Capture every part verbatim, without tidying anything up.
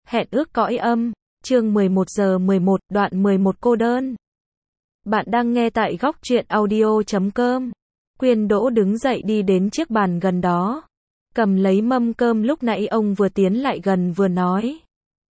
Hẹn ước cõi âm, chương mười một giờ mười một, đoạn mười một cô đơn. Bạn đang nghe tại góc truyện audio chấm com. Quyên Đỗ đứng dậy đi đến chiếc bàn gần đó. Cầm lấy mâm cơm lúc nãy ông vừa tiến lại gần vừa nói.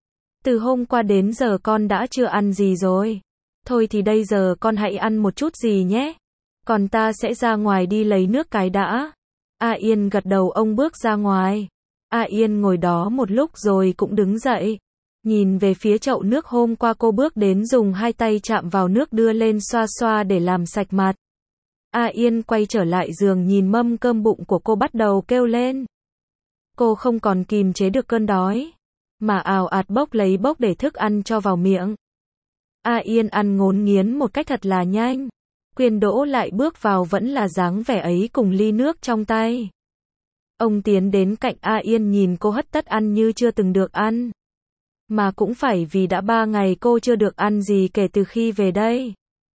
Từ hôm qua đến giờ con đã chưa ăn gì rồi. Thôi thì bây giờ con hãy ăn một chút gì nhé. Còn ta sẽ ra ngoài đi lấy nước cái đã. A Yên gật đầu, ông bước ra ngoài. A Yên ngồi đó một lúc rồi cũng đứng dậy. Nhìn về phía chậu nước hôm qua cô bước đến, dùng hai tay chạm vào nước đưa lên xoa xoa để làm sạch mặt. A Yên quay trở lại giường, nhìn mâm cơm, bụng của cô bắt đầu kêu lên. Cô không còn kìm chế được cơn đói, mà ào ạt bốc lấy bốc để thức ăn cho vào miệng. A Yên ăn ngốn nghiến một cách thật là nhanh. Quyên Đỗ lại bước vào, vẫn là dáng vẻ ấy cùng ly nước trong tay. Ông tiến đến cạnh A Yên, nhìn cô hất tất ăn như chưa từng được ăn. Mà cũng phải vì đã ba ngày cô chưa được ăn gì kể từ khi về đây.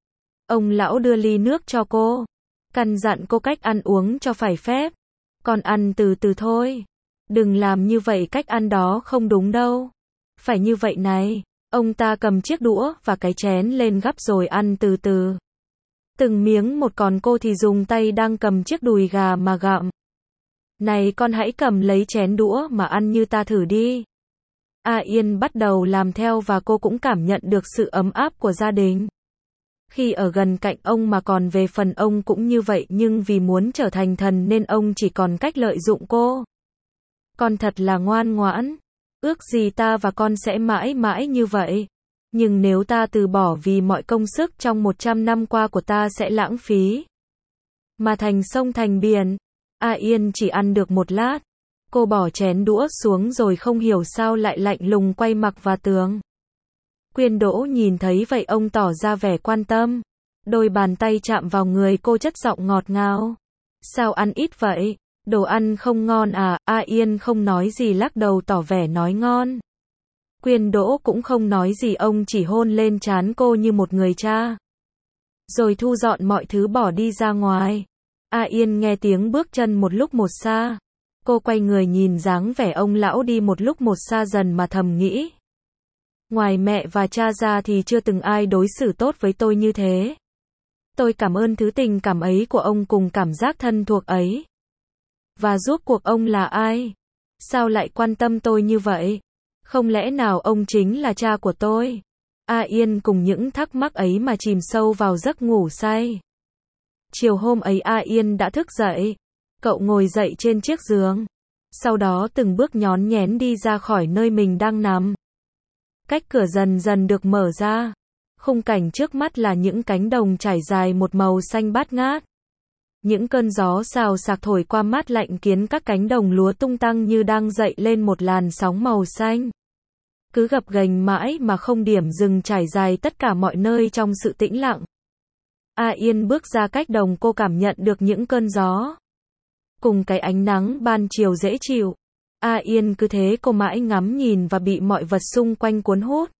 Ông lão đưa ly nước cho cô, căn dặn cô cách ăn uống cho phải phép. Con ăn từ từ thôi. Đừng làm như vậy, cách ăn đó không đúng đâu. Phải như vậy này. Ông ta cầm chiếc đũa và cái chén lên gắp rồi ăn từ từ. Từng miếng một, còn cô thì dùng tay đang cầm chiếc đùi gà mà gặm. Này con, hãy cầm lấy chén đũa mà ăn như ta thử đi. A Yên bắt đầu làm theo và cô cũng cảm nhận được sự ấm áp của gia đình. Khi ở gần cạnh ông, mà còn về phần ông cũng như vậy, nhưng vì muốn trở thành thần nên ông chỉ còn cách lợi dụng cô. Con thật là ngoan ngoãn. Ước gì ta và con sẽ mãi mãi như vậy. Nhưng nếu ta từ bỏ, vì mọi công sức trong một trăm năm qua của ta sẽ lãng phí. Mà thành sông thành biển. A Yên chỉ ăn được một lát. Cô bỏ chén đũa xuống rồi không hiểu sao lại lạnh lùng quay mặt vào tường. Quyên Đỗ nhìn thấy vậy, ông tỏ ra vẻ quan tâm. Đôi bàn tay chạm vào người cô, chất giọng ngọt ngào. Sao ăn ít vậy? Đồ ăn không ngon à? A Yên không nói gì, lắc đầu tỏ vẻ nói ngon. Quyên Đỗ cũng không nói gì, ông chỉ hôn lên trán cô như một người cha. Rồi thu dọn mọi thứ bỏ đi ra ngoài. A Yên nghe tiếng bước chân một lúc một xa. Cô quay người nhìn dáng vẻ ông lão đi một lúc một xa dần mà thầm nghĩ. Ngoài mẹ và cha ra thì chưa từng ai đối xử tốt với tôi như thế. Tôi cảm ơn thứ tình cảm ấy của ông cùng cảm giác thân thuộc ấy. Và rốt cuộc ông là ai? Sao lại quan tâm tôi như vậy? Không lẽ nào ông chính là cha của tôi? A Yên cùng những thắc mắc ấy mà chìm sâu vào giấc ngủ say. Chiều hôm ấy A Yên đã thức dậy. Cậu ngồi dậy trên chiếc giường. Sau đó từng bước nhón nhén đi ra khỏi nơi mình đang nằm. Cách cửa dần dần được mở ra. Khung cảnh trước mắt là những cánh đồng trải dài một màu xanh bát ngát. Những cơn gió xào xạc thổi qua mát lạnh khiến các cánh đồng lúa tung tăng như đang dậy lên một làn sóng màu xanh. Cứ gập ghềnh mãi mà không điểm dừng, trải dài tất cả mọi nơi trong sự tĩnh lặng. A Yên bước ra cách đồng, cô cảm nhận được những cơn gió. Cùng cái ánh nắng ban chiều dễ chịu. A Yên cứ thế cô mãi ngắm nhìn và bị mọi vật xung quanh cuốn hút.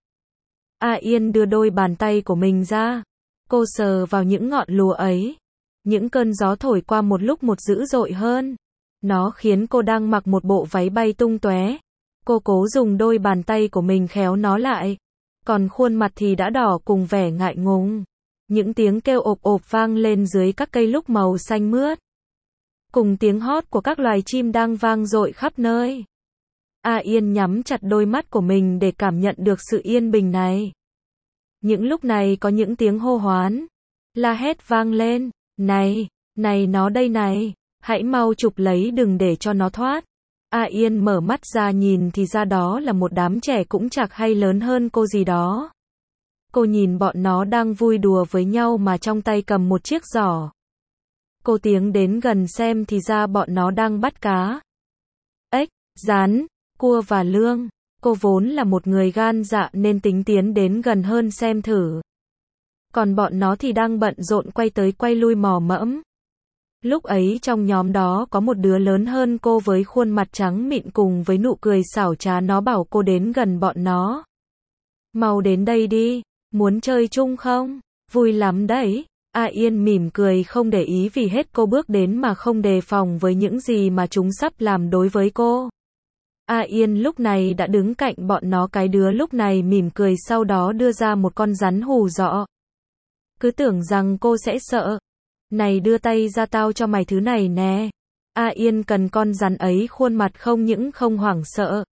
A Yên đưa đôi bàn tay của mình ra. Cô sờ vào những ngọn lúa ấy. Những cơn gió thổi qua một lúc một dữ dội hơn. Nó khiến cô đang mặc một bộ váy bay tung tóe. Cô cố dùng đôi bàn tay của mình khéo nó lại. Còn khuôn mặt thì đã đỏ cùng vẻ ngại ngùng. Những tiếng kêu ộp ộp vang lên dưới các cây lúc màu xanh mướt. Cùng tiếng hót của các loài chim đang vang dội khắp nơi. A Yên nhắm chặt đôi mắt của mình để cảm nhận được sự yên bình này. Những lúc này có những tiếng hô hoán, la hét vang lên. Này, này nó đây này, hãy mau chụp lấy đừng để cho nó thoát. A Yên mở mắt ra nhìn thì ra đó là một đám trẻ cũng chạc hay lớn hơn cô gì đó. Cô nhìn bọn nó đang vui đùa với nhau mà trong tay cầm một chiếc giỏ. Cô tiến đến gần xem thì ra bọn nó đang bắt cá, ếch, gián, cua và lương. Cô vốn là một người gan dạ nên tính tiến đến gần hơn xem thử. Còn bọn nó thì đang bận rộn quay tới quay lui mò mẫm. Lúc ấy trong nhóm đó có một đứa lớn hơn cô với khuôn mặt trắng mịn cùng với nụ cười xảo trá, nó bảo cô đến gần bọn nó. Mau đến đây đi, muốn chơi chung không? Vui lắm đấy. A Yên mỉm cười không để ý vì hết cô bước đến mà không đề phòng với những gì mà chúng sắp làm đối với cô. A Yên lúc này đã đứng cạnh bọn nó, cái đứa lúc này mỉm cười sau đó đưa ra một con rắn hù dọa. Cứ tưởng rằng cô sẽ sợ. Này đưa tay ra tao cho mày thứ này nè. A Yên cần con rắn ấy, khuôn mặt không những không hoảng sợ,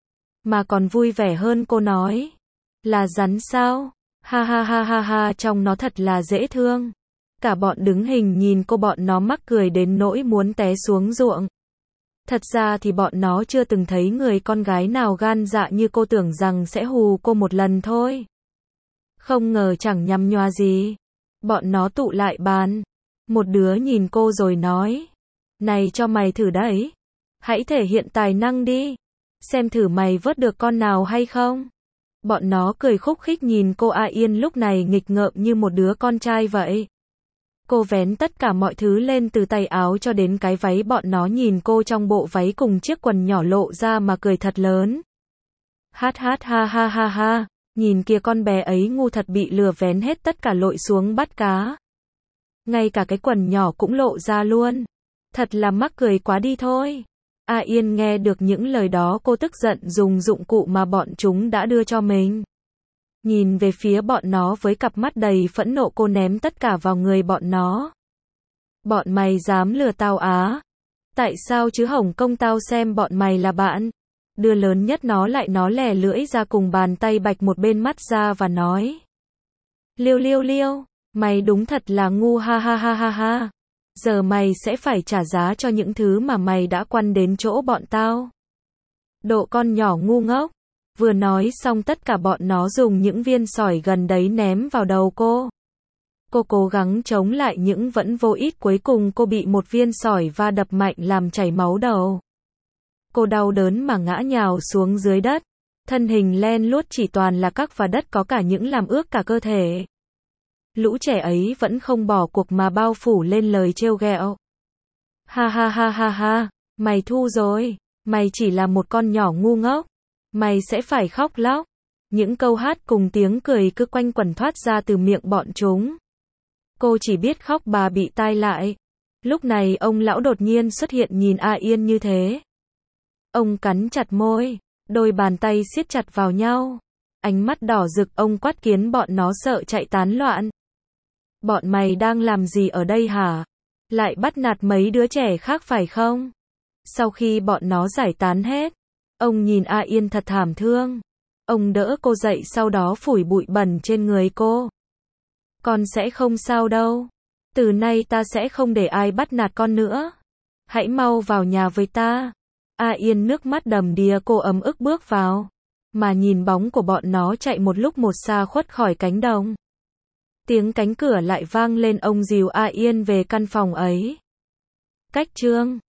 mà còn vui vẻ hơn. Cô nói, là rắn sao? Ha ha ha ha ha, trông nó thật là dễ thương. Cả bọn đứng hình nhìn cô, bọn nó mắc cười đến nỗi muốn té xuống ruộng. Thật ra thì bọn nó chưa từng thấy người con gái nào gan dạ như cô, tưởng rằng sẽ hù cô một lần thôi. Không ngờ chẳng nhằm nhòa gì. Bọn nó tụ lại bàn. Một đứa nhìn cô rồi nói, này cho mày thử đấy. Hãy thể hiện tài năng đi. Xem thử mày vớt được con nào hay không. Bọn nó cười khúc khích nhìn cô. A Yên lúc này nghịch ngợm như một đứa con trai vậy. Cô vén tất cả mọi thứ lên, từ tay áo cho đến cái váy. Bọn nó nhìn cô trong bộ váy cùng chiếc quần nhỏ lộ ra mà cười thật lớn. Hát hát ha ha ha ha. Nhìn kìa, con bé ấy ngu thật, bị lừa vén hết tất cả lội xuống bắt cá. Ngay cả cái quần nhỏ cũng lộ ra luôn. Thật là mắc cười quá đi thôi. A Yên nghe được những lời đó, cô tức giận dùng dụng cụ mà bọn chúng đã đưa cho mình. Nhìn về phía bọn nó với cặp mắt đầy phẫn nộ, cô ném tất cả vào người bọn nó. Bọn mày dám lừa tao á? Tại sao chứ, Hồng Công tao xem bọn mày là bạn. Đưa lớn nhất nó lại, nó lè lưỡi ra cùng bàn tay bạch một bên mắt ra và nói, liêu liêu liêu, mày đúng thật là ngu, ha ha ha ha ha. Giờ mày sẽ phải trả giá cho những thứ mà mày đã quăng đến chỗ bọn tao. Độ con nhỏ ngu ngốc. Vừa nói xong tất cả bọn nó dùng những viên sỏi gần đấy ném vào đầu cô. Cô cố gắng chống lại nhưng vẫn vô ích, cuối cùng cô bị một viên sỏi va đập mạnh làm chảy máu đầu. Cô đau đớn mà ngã nhào xuống dưới đất. Thân hình len luốt chỉ toàn là cát và đất, có cả những làm ướt cả cơ thể. Lũ trẻ ấy vẫn không bỏ cuộc mà bao phủ lên lời trêu ghẹo. Ha ha ha ha ha, mày thu rồi, mày chỉ là một con nhỏ ngu ngốc, mày sẽ phải khóc lóc. Những câu hát cùng tiếng cười cứ quanh quẩn thoát ra từ miệng bọn chúng. Cô chỉ biết khóc, bà bị tai lại. Lúc này ông lão đột nhiên xuất hiện, nhìn A Yên như thế. Ông cắn chặt môi, đôi bàn tay siết chặt vào nhau. Ánh mắt đỏ rực, ông quát khiến bọn nó sợ chạy tán loạn. Bọn mày đang làm gì ở đây hả? Lại bắt nạt mấy đứa trẻ khác phải không? Sau khi bọn nó giải tán hết, ông nhìn A Yên thật thảm thương. Ông đỡ cô dậy, sau đó phủi bụi bẩn trên người cô. Con sẽ không sao đâu. Từ nay ta sẽ không để ai bắt nạt con nữa. Hãy mau vào nhà với ta. A Yên nước mắt đầm đìa, cô ấm ức bước vào. Mà nhìn bóng của bọn nó chạy một lúc một xa khuất khỏi cánh đồng. Tiếng cánh cửa lại vang lên, ông dìu A Yên về căn phòng ấy. Cách chương